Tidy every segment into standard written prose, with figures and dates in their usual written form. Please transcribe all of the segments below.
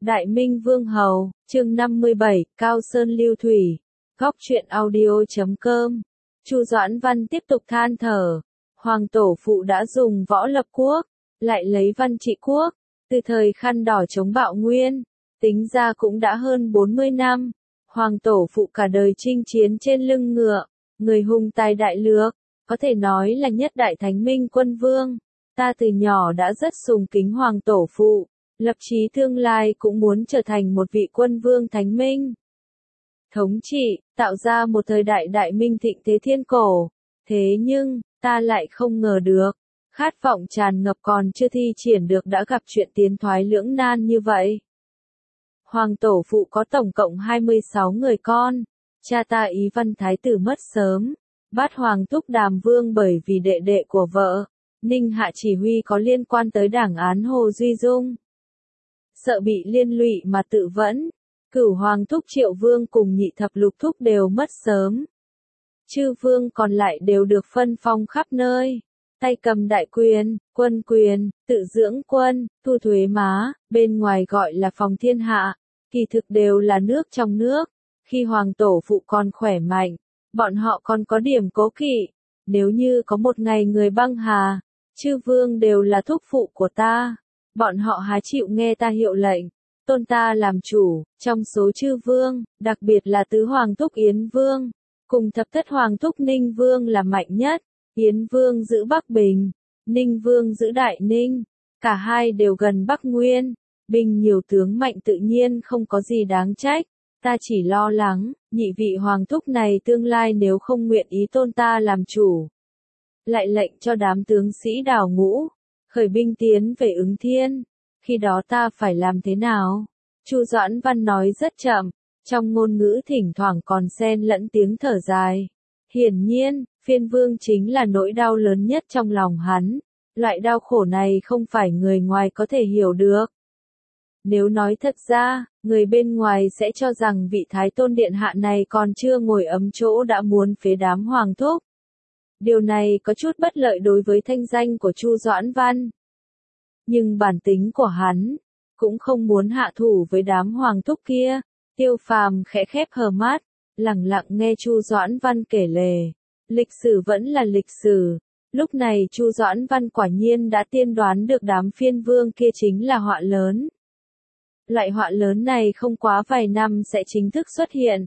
Đại Minh Vương Hầu, chương 57, Cao Sơn Lưu Thủy, Góc truyện audio.com. Chu Doãn Văn tiếp tục than thở, Hoàng tổ phụ đã dùng võ lập quốc, lại lấy văn trị quốc, từ thời khăn đỏ chống bạo nguyên, tính ra cũng đã hơn 40 năm. Hoàng tổ phụ cả đời chinh chiến trên lưng ngựa, người hùng tài đại lược, có thể nói là nhất đại thánh minh quân vương. Ta từ nhỏ đã rất sùng kính Hoàng tổ phụ, lập chí tương lai cũng muốn trở thành một vị quân vương thánh minh. Thống trị, tạo ra một thời đại đại minh thịnh thế thiên cổ. Thế nhưng, ta lại không ngờ được, khát vọng tràn ngập còn chưa thi triển được đã gặp chuyện tiến thoái lưỡng nan như vậy. Hoàng tổ phụ có tổng cộng 26 người con, cha ta Ý Văn Thái tử mất sớm, Bát Hoàng thúc Đàm Vương bởi vì đệ đệ của vợ, Ninh Hạ chỉ huy có liên quan tới đảng án Hồ Duy Dung. Sợ bị liên lụy mà tự vẫn, Cửu Hoàng thúc Triệu Vương cùng Nhị Thập Lục thúc đều mất sớm. Chư vương còn lại đều được phân phong khắp nơi, tay cầm đại quyền, quân quyền, tự dưỡng quân, thu thuế má, bên ngoài gọi là phòng thiên hạ, kỳ thực đều là nước trong nước. Khi Hoàng tổ phụ còn khỏe mạnh, bọn họ còn có điểm cố kỵ, nếu như có một ngày người băng hà, chư vương đều là thúc phụ của ta, bọn họ há chịu nghe ta hiệu lệnh, tôn ta làm chủ. Trong số chư vương, đặc biệt là tứ hoàng thúc Yến Vương, cùng thập thất hoàng thúc Ninh Vương là mạnh nhất. Yến Vương giữ Bắc Bình, Ninh Vương giữ Đại Ninh, cả hai đều gần Bắc Nguyên, binh nhiều tướng mạnh tự nhiên không có gì đáng trách. Ta chỉ lo lắng, nhị vị hoàng thúc này tương lai nếu không nguyện ý tôn ta làm chủ, lại lệnh cho đám tướng sĩ đào ngũ, khởi binh tiến về Ứng Thiên, khi đó ta phải làm thế nào? Chu Doãn Văn nói rất chậm, trong ngôn ngữ thỉnh thoảng còn xen lẫn tiếng thở dài. Hiển nhiên, Phiên Vương chính là nỗi đau lớn nhất trong lòng hắn, loại đau khổ này không phải người ngoài có thể hiểu được. Nếu nói thật ra, người bên ngoài sẽ cho rằng vị Thái Tôn Điện Hạ này còn chưa ngồi ấm chỗ đã muốn phế đám hoàng thúc. Điều này có chút bất lợi đối với thanh danh của Chu Doãn Văn. Nhưng bản tính của hắn, cũng không muốn hạ thủ với đám hoàng thúc kia. Tiêu Phàm khẽ khép hờ mắt, lặng lặng nghe Chu Doãn Văn kể lể. Lịch sử vẫn là lịch sử. Lúc này Chu Doãn Văn quả nhiên đã tiên đoán được đám phiên vương kia chính là họa lớn. Loại họa lớn này không quá vài năm sẽ chính thức xuất hiện.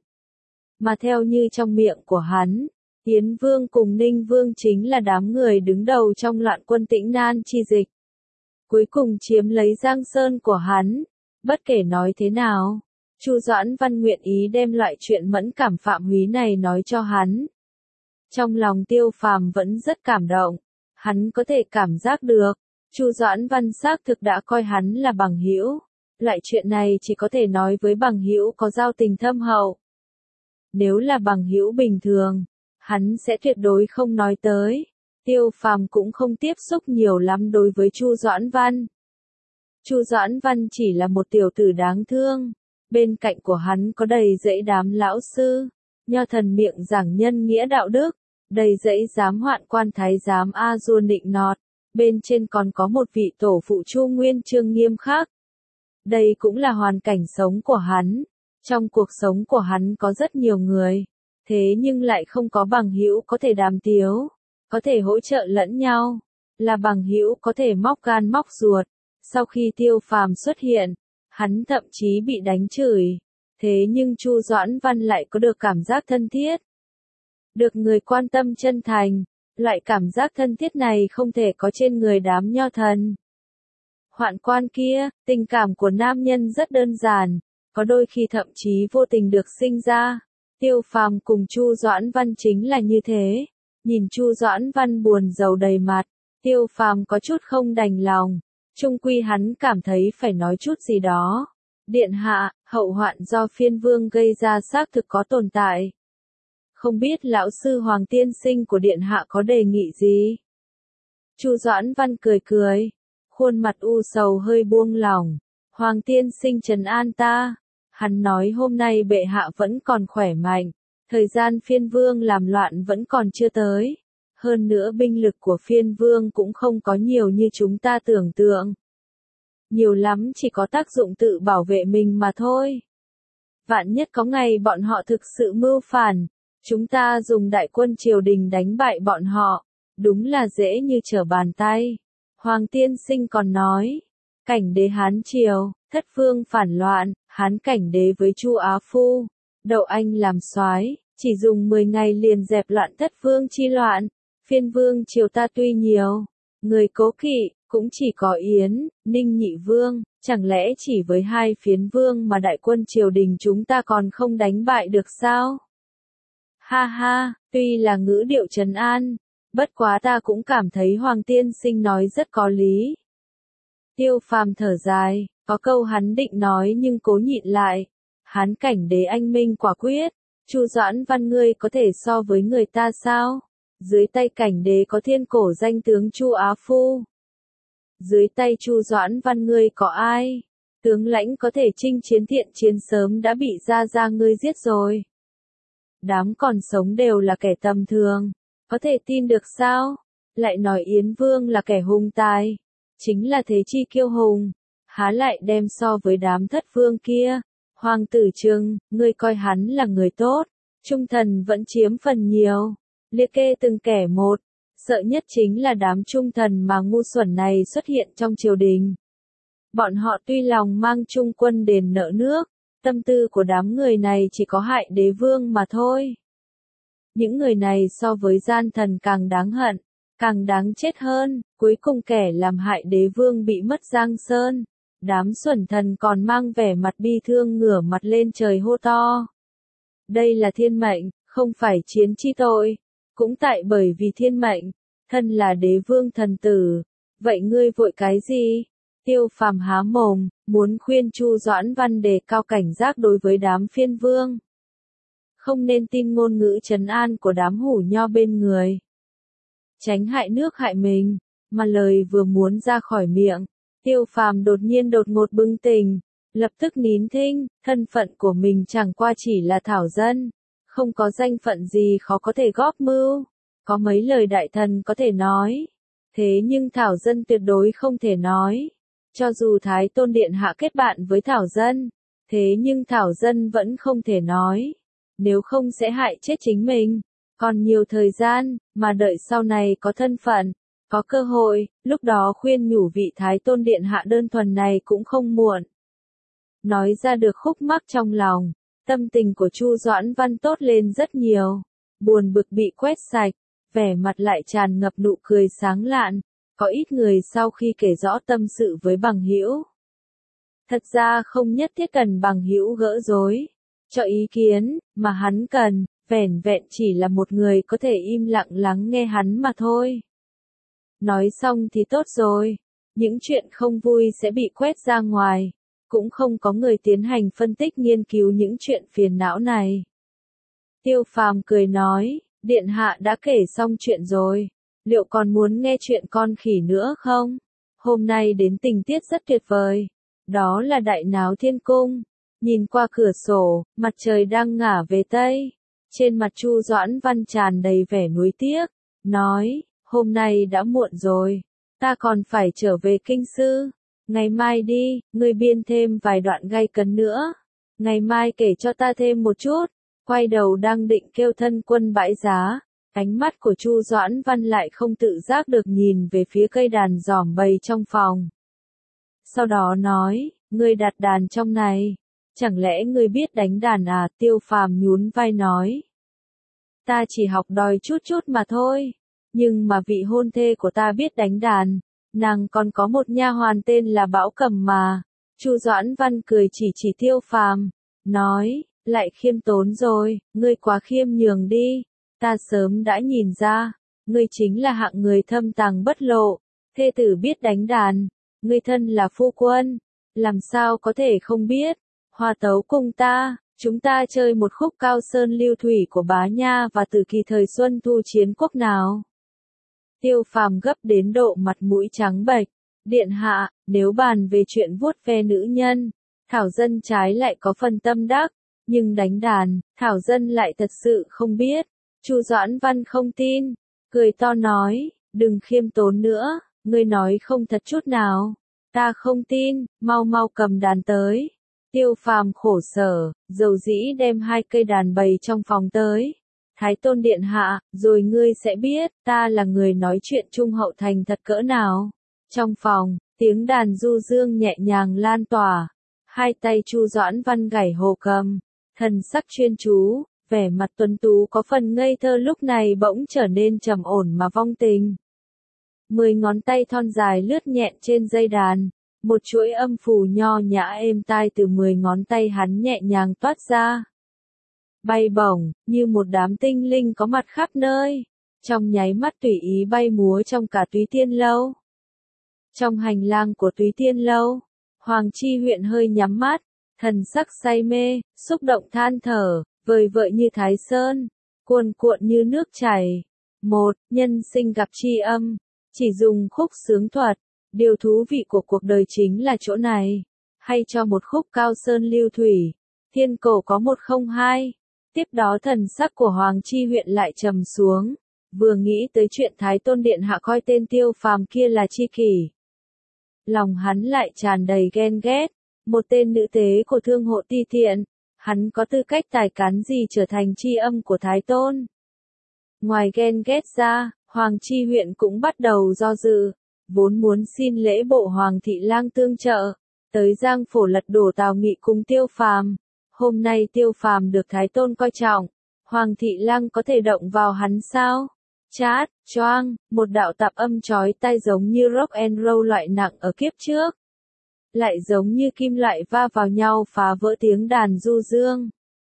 Mà theo như trong miệng của hắn, Yến Vương cùng Ninh Vương chính là đám người đứng đầu trong loạn quân Tĩnh Nan chi dịch. Cuối cùng chiếm lấy Giang Sơn của hắn. Bất kể nói thế nào, Chu Doãn Văn nguyện ý đem loại chuyện mẫn cảm phạm húy này nói cho hắn. Trong lòng Tiêu Phàm vẫn rất cảm động, hắn có thể cảm giác được, Chu Doãn Văn xác thực đã coi hắn là bằng hữu. Loại chuyện này chỉ có thể nói với bằng hữu có giao tình thâm hậu. Nếu là bằng hữu bình thường, hắn sẽ tuyệt đối không nói tới. Tiêu Phàm cũng không tiếp xúc nhiều lắm đối với Chu Doãn Văn. Chu Doãn Văn chỉ là một tiểu tử đáng thương, bên cạnh của hắn có đầy dẫy đám lão sư, nho thần miệng giảng nhân nghĩa đạo đức, đầy dẫy giám hoạn quan thái giám a dua nịnh nọt, bên trên còn có một vị tổ phụ Chu Nguyên Chương nghiêm khắc. Đây cũng là hoàn cảnh sống của hắn. Trong cuộc sống của hắn có rất nhiều người, thế nhưng lại không có bằng hữu có thể đàm tiếu, có thể hỗ trợ lẫn nhau, là bằng hữu có thể móc gan móc ruột. Sau khi Tiêu Phàm xuất hiện, hắn thậm chí bị đánh chửi, thế nhưng Chu Doãn Văn lại có được cảm giác thân thiết. Được người quan tâm chân thành, loại cảm giác thân thiết này không thể có trên người đám nho thần. Hoạn quan kia, tình cảm của nam nhân rất đơn giản, có đôi khi thậm chí vô tình được sinh ra. Tiêu Phàm cùng Chu Doãn Văn chính là như thế. Nhìn Chu Doãn Văn buồn rầu đầy mặt, Tiêu Phàm có chút không đành lòng. Chung quy hắn cảm thấy phải nói chút gì đó. Điện hạ, hậu hoạn do phiên vương gây ra xác thực có tồn tại. Không biết lão sư Hoàng tiên sinh của điện hạ có đề nghị gì? Chu Doãn Văn cười cười, khuôn mặt u sầu hơi buông lỏng. Hoàng tiên sinh trấn an ta. Hắn nói hôm nay bệ hạ vẫn còn khỏe mạnh, thời gian phiên vương làm loạn vẫn còn chưa tới. Hơn nữa binh lực của phiên vương cũng không có nhiều như chúng ta tưởng tượng. nhiều lắm chỉ có tác dụng tự bảo vệ mình mà thôi. Vạn nhất có ngày bọn họ thực sự mưu phản, chúng ta dùng đại quân triều đình đánh bại bọn họ, đúng là dễ như trở bàn tay. Hoàng tiên sinh còn nói, cảnh đế Hán Triều, thất vương phản loạn, Hán cảnh đế với Chu Á Phu, Đậu Anh làm soái, chỉ dùng 10 ngày liền dẹp loạn thất vương chi loạn. Phiên vương triều ta tuy nhiều, người cố kỵ, cũng chỉ có Yến, Ninh nhị vương, chẳng lẽ chỉ với 2 phiến vương mà đại quân triều đình chúng ta còn không đánh bại được sao? Ha ha, tuy là ngữ điệu trấn an, bất quá ta cũng cảm thấy Hoàng tiên sinh nói rất có lý. Tiêu Phàm thở dài, có câu hắn định nói nhưng cố nhịn lại. Hán cảnh đế anh minh quả quyết, Chu Doãn Văn ngươi có thể so với người ta sao? Dưới tay cảnh đế có thiên cổ danh tướng Chu Á Phu. Dưới tay Chu Doãn Văn ngươi có ai? Tướng lãnh có thể chinh chiến thiện chiến sớm đã bị gia ngươi giết rồi. Đám còn sống đều là kẻ tầm thường, có thể tin được sao? Lại nói Yến Vương là kẻ hung tài, chính là thế chi kiêu hùng, há lại đem so với đám thất vương kia. Hoàng tử Trừng, ngươi coi hắn là người tốt, trung thần vẫn chiếm phần nhiều. Liệt kê từng kẻ một, sợ nhất chính là đám trung thần mà ngu xuẩn này xuất hiện trong triều đình. Bọn họ tuy lòng mang trung quân đền nợ nước, tâm tư của đám người này chỉ có hại đế vương mà thôi. Những người này so với gian thần càng đáng hận, càng đáng chết hơn, cuối cùng kẻ làm hại đế vương bị mất giang sơn. Đám xuẩn thần còn mang vẻ mặt bi thương ngửa mặt lên trời hô to. Đây là thiên mệnh, không phải chiến chi tội. Cũng tại bởi vì thiên mệnh, thân là đế vương thần tử. Vậy ngươi vội cái gì? Tiêu Phàm há mồm, muốn khuyên Chu Doãn Văn đề cao cảnh giác đối với đám phiên vương. Không nên tin ngôn ngữ trấn an của đám hủ nho bên người. Tránh hại nước hại mình, mà lời vừa muốn ra khỏi miệng. Tiêu Phàm đột ngột bừng tỉnh, lập tức nín thinh, thân phận của mình chẳng qua chỉ là thảo dân, không có danh phận gì khó có thể góp mưu, có mấy lời đại thần có thể nói, thế nhưng thảo dân tuyệt đối không thể nói. Cho dù Thái Tôn Điện Hạ kết bạn với thảo dân, thế nhưng thảo dân vẫn không thể nói, nếu không sẽ hại chết chính mình. Còn nhiều thời gian, mà đợi sau này có thân phận, có cơ hội, lúc đó khuyên nhủ vị Thái Tôn Điện Hạ đơn thuần này cũng không muộn. Nói ra được khúc mắc trong lòng, tâm tình của Chu Doãn Văn tốt lên rất nhiều, buồn bực bị quét sạch, vẻ mặt lại tràn ngập nụ cười sáng lạn. Có ít người sau khi kể rõ tâm sự với bằng hữu, thật ra không nhất thiết cần bằng hữu gỡ rối, cho ý kiến, mà hắn cần, vẻn vẹn chỉ là một người có thể im lặng lắng nghe hắn mà thôi. Nói xong thì tốt rồi, những chuyện không vui sẽ bị quét ra ngoài, cũng không có người tiến hành phân tích nghiên cứu những chuyện phiền não này. Tiêu Phàm cười nói, Điện Hạ đã kể xong chuyện rồi, liệu còn muốn nghe chuyện con khỉ nữa không? Hôm nay đến tình tiết rất tuyệt vời, đó là đại náo thiên cung, nhìn qua cửa sổ, mặt trời đang ngả về Tây, trên mặt Chu Doãn Văn tràn đầy vẻ nuối tiếc, nói, hôm nay đã muộn rồi, ta còn phải trở về kinh sư, ngày mai đi, ngươi biên thêm vài đoạn gay cấn nữa, ngày mai kể cho ta thêm một chút. Quay đầu đang định kêu thân quân bãi giá, ánh mắt của Chu Doãn Văn lại không tự giác được nhìn về phía cây đàn giòm bầy trong phòng. Sau đó nói, ngươi đặt đàn trong này, chẳng lẽ ngươi biết đánh đàn à? Tiêu Phàm nhún vai nói, ta chỉ học đòi chút chút mà thôi, nhưng mà vị hôn thê của ta biết đánh đàn, nàng còn có một nha hoàn tên là Bảo Cầm mà. Chu Doãn Văn cười chỉ Tiêu Phàm, nói, lại khiêm tốn rồi, ngươi quá khiêm nhường đi, ta sớm đã nhìn ra, ngươi chính là hạng người thâm tàng bất lộ, thê tử biết đánh đàn, ngươi thân là phu quân, làm sao có thể không biết, hòa tấu cùng ta, chúng ta chơi một khúc Cao Sơn Lưu Thủy của Bá Nha và Tử Kỳ thời Xuân Thu Chiến Quốc nào. Tiêu Phàm gấp đến độ mặt mũi trắng bệch, Điện Hạ, nếu bàn về chuyện vuốt ve nữ nhân, thảo dân trái lại có phần tâm đắc. Nhưng đánh đàn, thảo dân lại thật sự không biết. Chu Doãn Văn không tin, cười to nói, đừng khiêm tốn nữa, ngươi nói không thật chút nào. Ta không tin, mau mau cầm đàn tới. Tiêu Phàm khổ sở, dầu dĩ đem 2 cây đàn bày trong phòng tới. Thái Tôn điện hạ, rồi ngươi sẽ biết, ta là người nói chuyện trung hậu thành thật cỡ nào. Trong phòng, tiếng đàn du dương nhẹ nhàng lan tỏa. 2 tay Chu Doãn Văn gảy hồ cầm, thần sắc chuyên chú, vẻ mặt tuấn tú có phần ngây thơ lúc này bỗng trở nên trầm ổn mà vong tình. 10 ngón tay thon dài lướt nhẹ trên dây đàn, một chuỗi âm phù nho nhã êm tai từ 10 ngón tay hắn nhẹ nhàng toát ra. Bay bổng, như một đám tinh linh có mặt khắp nơi, trong nháy mắt tùy ý bay múa trong cả Túy Tiên Lâu. Trong hành lang của Túy Tiên Lâu, Hoàng Chi Huyện hơi nhắm mắt, thần sắc say mê, xúc động than thở, vời vợi như Thái Sơn, cuồn cuộn như nước chảy. Một, nhân sinh gặp tri âm, chỉ dùng khúc sướng thuật, điều thú vị của cuộc đời chính là chỗ này. Hay cho một khúc cao sơn lưu thủy, thiên cổ có 102. Tiếp đó thần sắc của Hoàng Chi Huyện lại trầm xuống, vừa nghĩ tới chuyện Thái Tôn điện hạ coi tên Tiêu Phàm kia là tri kỷ. Lòng hắn lại tràn đầy ghen ghét, một tên nữ tế của thương hộ ti thiện, hắn có tư cách tài cán gì trở thành tri âm của Thái Tôn. Ngoài ghen ghét ra, Hoàng Chi Huyện cũng bắt đầu do dự, vốn muốn xin lễ bộ Hoàng thị lang tương trợ, tới Giang Phổ lật đổ Tào Nghị cùng Tiêu Phàm. Hôm nay Tiêu Phàm được Thái Tôn coi trọng, Hoàng thị lang có thể động vào hắn sao? Chát, choang, một đạo tạp âm chói tai giống như rock and roll loại nặng ở kiếp trước. Lại giống như kim loại va vào nhau phá vỡ tiếng đàn du dương.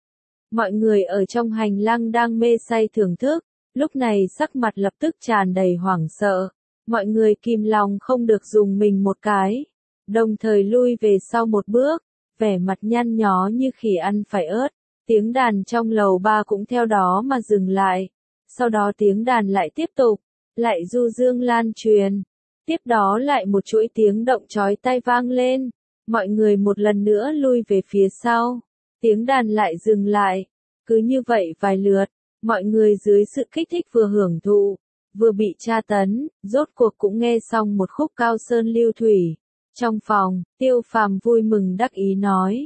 Mọi người ở trong hành lang đang mê say thưởng thức, lúc này sắc mặt lập tức tràn đầy hoảng sợ. Mọi người kìm lòng không được dùng mình một cái, đồng thời lui về sau một bước, vẻ mặt nhăn nhó như khỉ ăn phải ớt. Tiếng đàn trong lầu 3 cũng theo đó mà dừng lại. Sau đó tiếng đàn lại tiếp tục, lại du dương lan truyền. Tiếp đó lại một chuỗi tiếng động chói tai vang lên. Mọi người một lần nữa lui về phía sau. Tiếng đàn lại dừng lại. Cứ như vậy vài lượt, mọi người dưới sự kích thích vừa hưởng thụ, vừa bị tra tấn, rốt cuộc cũng nghe xong một khúc cao sơn lưu thủy. Trong phòng, Tiêu Phàm vui mừng đắc ý nói.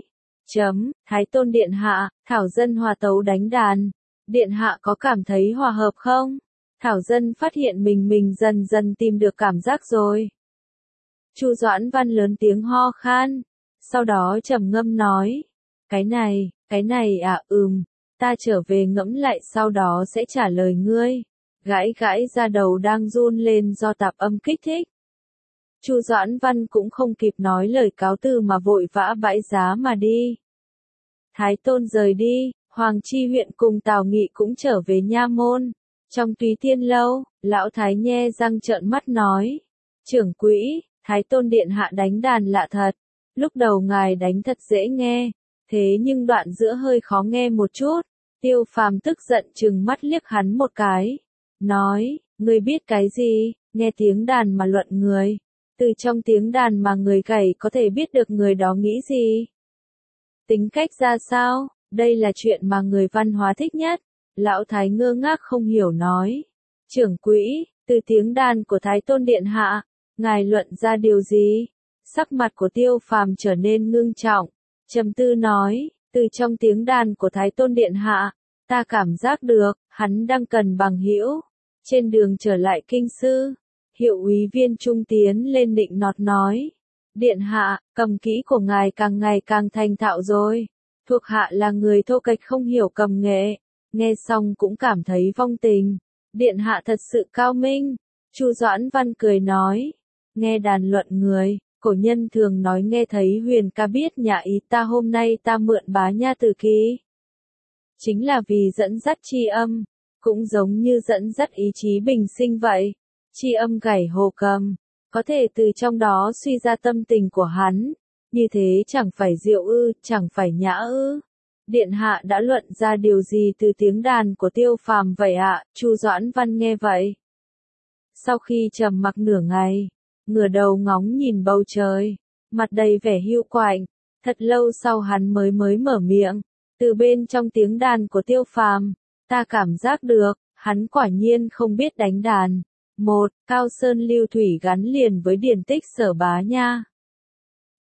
Thái Tôn điện hạ, Thảo dân hòa tấu đánh đàn. Điện hạ có cảm thấy hòa hợp không? Thảo dân phát hiện mình dần dần tìm được cảm giác rồi. Chu Doãn Văn lớn tiếng ho khan, sau đó trầm ngâm nói. Cái này à, ta trở về ngẫm lại sau đó sẽ trả lời ngươi. Gãi gãi ra đầu đang run lên do tạp âm kích thích. Chu Doãn Văn cũng không kịp nói lời cáo từ mà vội vã bãi giá mà đi. Thái Tôn rời đi, Hoàng Chi Huyện cùng Tào Nghị cũng trở về nha môn. Trong Túy Tiên Lâu, lão Thái nhe răng trợn mắt nói. Trưởng quỹ, Thái Tôn điện hạ đánh đàn lạ thật. Lúc đầu ngài đánh thật dễ nghe, thế nhưng đoạn giữa hơi khó nghe một chút. Tiêu Phàm tức giận trừng mắt liếc hắn một cái. Nói, ngươi biết cái gì, nghe tiếng đàn mà luận người. Từ trong tiếng đàn mà người gảy có thể biết được người đó nghĩ gì. Tính cách ra sao, đây là chuyện mà người văn hóa thích nhất. Lão Thái ngơ ngác không hiểu nói. Trưởng quỹ, từ tiếng đàn của Thái Tôn điện hạ, ngài luận ra điều gì? Sắc mặt của Tiêu Phàm trở nên ngưng trọng, trầm tư nói, từ trong tiếng đàn của Thái Tôn điện hạ, ta cảm giác được, hắn đang cần bằng hữu. Trên đường trở lại kinh sư, Hiệu úy Viên Trung tiến lên định nọt nói. Điện hạ, cầm kỹ của ngài càng ngày càng thành thạo rồi. Thuộc hạ là người thô kệch không hiểu cầm nghệ. Nghe xong cũng cảm thấy vong tình. Điện hạ thật sự cao minh. Chu Doãn Văn cười nói. Nghe đàn luận người, cổ nhân thường nói nghe thấy huyền ca biết nhà ý ta hôm nay ta mượn bá nha từ ký. Chính là vì dẫn dắt tri âm, cũng giống như dẫn dắt ý chí bình sinh vậy. Tri âm gảy hồ cầm, có thể từ trong đó suy ra tâm tình của hắn. Như thế chẳng phải diệu ư, chẳng phải nhã ư. Điện hạ đã luận ra điều gì từ tiếng đàn của Tiêu Phàm vậy ạ? Chu Doãn Văn nghe vậy. Sau khi trầm mặc nửa ngày, ngửa đầu ngóng nhìn bầu trời, mặt đầy vẻ hiu quạnh, thật lâu sau hắn mới mở miệng. Từ bên trong tiếng đàn của Tiêu Phàm, ta cảm giác được, hắn quả nhiên không biết đánh đàn. Một, Cao Sơn lưu thủy gắn liền với điển tích Sở Bá Nha.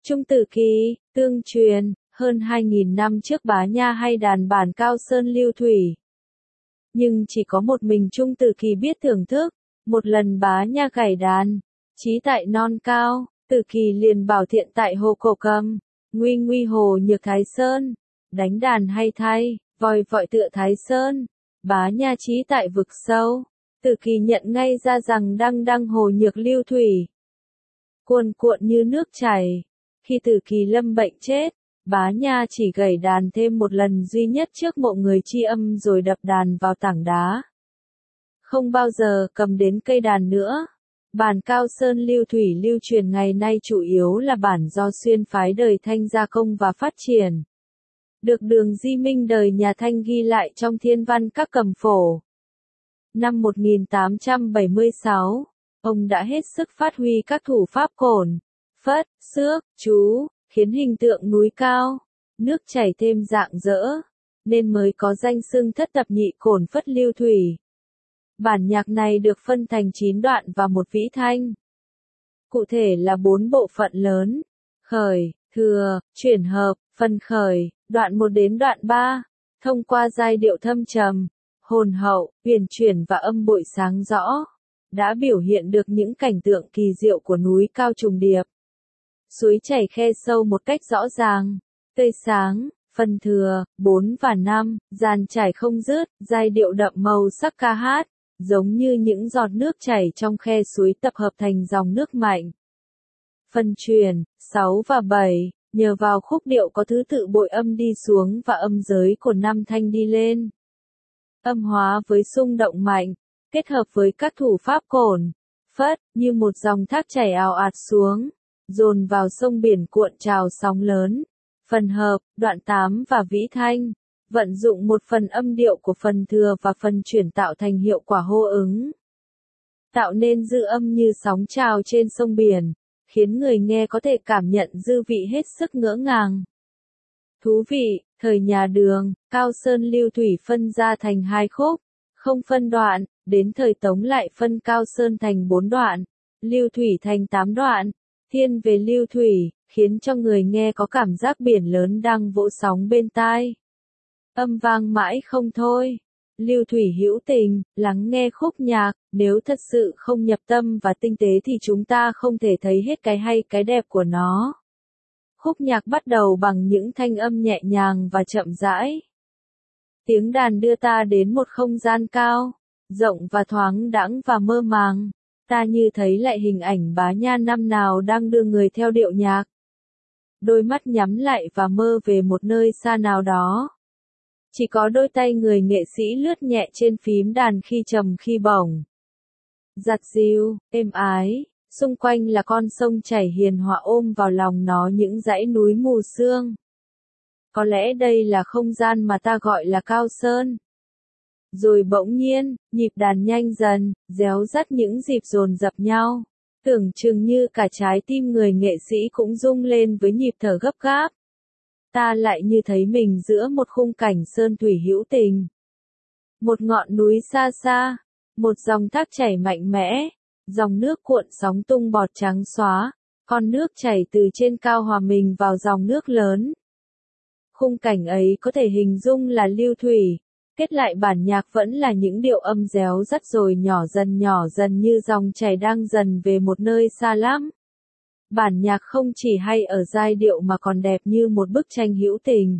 Trung Tử Kỳ, tương truyền, hơn 2.000 năm trước Bá Nha hay đàn bản Cao Sơn Lưu Thủy. Nhưng chỉ có một mình Trung Tử Kỳ biết thưởng thức, một lần Bá Nha gảy đàn, chí tại non cao, Tử Kỳ liền bảo thiện tại hồ cổ cầm, nguy nguy hồ nhược Thái Sơn, đánh đàn hay thay, vòi vọi tựa Thái Sơn, Bá Nha chí tại vực sâu, Tử Kỳ nhận ngay ra rằng đăng đăng hồ nhược Lưu Thủy. Cuồn cuộn như nước chảy, khi Tử Kỳ lâm bệnh chết, Bá Nha chỉ gảy đàn thêm một lần duy nhất trước mộ người tri âm rồi đập đàn vào tảng đá. Không bao giờ cầm đến cây đàn nữa. Bản Cao Sơn Lưu Thủy lưu truyền ngày nay chủ yếu là bản do xuyên phái đời Thanh gia công và phát triển. Được Đường Di Minh đời nhà Thanh ghi lại trong Thiên văn các cầm phổ. Năm 1876, ông đã hết sức phát huy các thủ pháp cổn, phất, xước, chú, khiến hình tượng núi cao, nước chảy thêm rạng rỡ, nên mới có danh xưng thất thập nhị cổn phất lưu thủy. Bản nhạc này được phân thành 9 đoạn và một vĩ thanh. Cụ thể là 4 bộ phận lớn: khởi, thừa, chuyển hợp, phần khởi, đoạn 1 đến đoạn 3, thông qua giai điệu thâm trầm, hồn hậu, huyền chuyển và âm bội sáng rõ, đã biểu hiện được những cảnh tượng kỳ diệu của núi cao trùng điệp. Suối chảy khe sâu một cách rõ ràng, tươi sáng. Phần thừa, 4 và 5, dàn trải không dứt, giai điệu đậm màu sắc ca hát, giống như những giọt nước chảy trong khe suối tập hợp thành dòng nước mạnh. Phần truyền, 6 và 7, nhờ vào khúc điệu có thứ tự bội âm đi xuống và âm giới của năm thanh đi lên. Âm hóa với xung động mạnh, kết hợp với các thủ pháp cổn, phất, như một dòng thác chảy ào ạt xuống, dồn vào sông biển cuộn trào sóng lớn. Phần hợp, đoạn 8 và vĩ thanh, vận dụng một phần âm điệu của phần thừa và phần chuyển tạo thành hiệu quả hô ứng. Tạo nên dư âm như sóng trào trên sông biển, khiến người nghe có thể cảm nhận dư vị hết sức ngỡ ngàng. Thú vị, thời nhà Đường, Cao Sơn Lưu Thủy phân ra thành 2 khúc, không phân đoạn, đến thời Tống lại phân Cao Sơn thành 4 đoạn, Lưu Thủy thành 8 đoạn, thiên về Lưu Thủy, khiến cho người nghe có cảm giác biển lớn đang vỗ sóng bên tai. Âm vang mãi không thôi. Lưu Thủy hữu tình, lắng nghe khúc nhạc, nếu thật sự không nhập tâm và tinh tế thì chúng ta không thể thấy hết cái hay cái đẹp của nó. Khúc nhạc bắt đầu bằng những thanh âm nhẹ nhàng và chậm rãi. Tiếng đàn đưa ta đến một không gian cao, rộng và thoáng đãng và mơ màng. Ta như thấy lại hình ảnh Bá Nha năm nào đang đưa người theo điệu nhạc. Đôi mắt nhắm lại và mơ về một nơi xa nào đó. Chỉ có đôi tay người nghệ sĩ lướt nhẹ trên phím đàn khi trầm khi bổng. Giặt dịu, êm ái, xung quanh là con sông chảy hiền hòa ôm vào lòng nó những dãy núi mù sương. Có lẽ đây là không gian mà ta gọi là Cao Sơn. Rồi bỗng nhiên, nhịp đàn nhanh dần, réo rắt những dịp dồn dập nhau. Tưởng chừng như cả trái tim người nghệ sĩ cũng rung lên với nhịp thở gấp gáp. Ta lại như thấy mình giữa một khung cảnh sơn thủy hữu tình. Một ngọn núi xa xa, một dòng thác chảy mạnh mẽ, dòng nước cuộn sóng tung bọt trắng xóa, con nước chảy từ trên cao hòa mình vào dòng nước lớn. Khung cảnh ấy có thể hình dung là lưu thủy, kết lại bản nhạc vẫn là những điệu âm réo rắt rồi nhỏ dần như dòng chảy đang dần về một nơi xa lắm. Bản nhạc không chỉ hay ở giai điệu mà còn đẹp như một bức tranh hữu tình.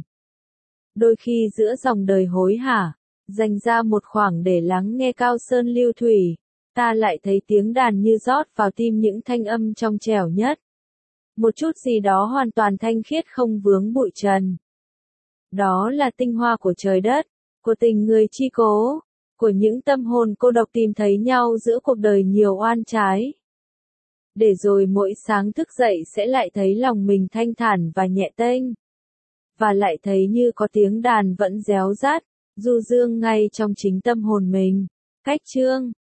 Đôi khi giữa dòng đời hối hả, dành ra một khoảng để lắng nghe Cao Sơn Lưu Thủy, ta lại thấy tiếng đàn như rót vào tim những thanh âm trong trẻo nhất. Một chút gì đó hoàn toàn thanh khiết không vướng bụi trần. Đó là tinh hoa của trời đất, của tình người chi cố, của những tâm hồn cô độc tìm thấy nhau giữa cuộc đời nhiều oan trái. Để rồi mỗi sáng thức dậy sẽ lại thấy lòng mình thanh thản và nhẹ tênh. Và lại thấy như có tiếng đàn vẫn réo rắt, du dương ngay trong chính tâm hồn mình. Cách chương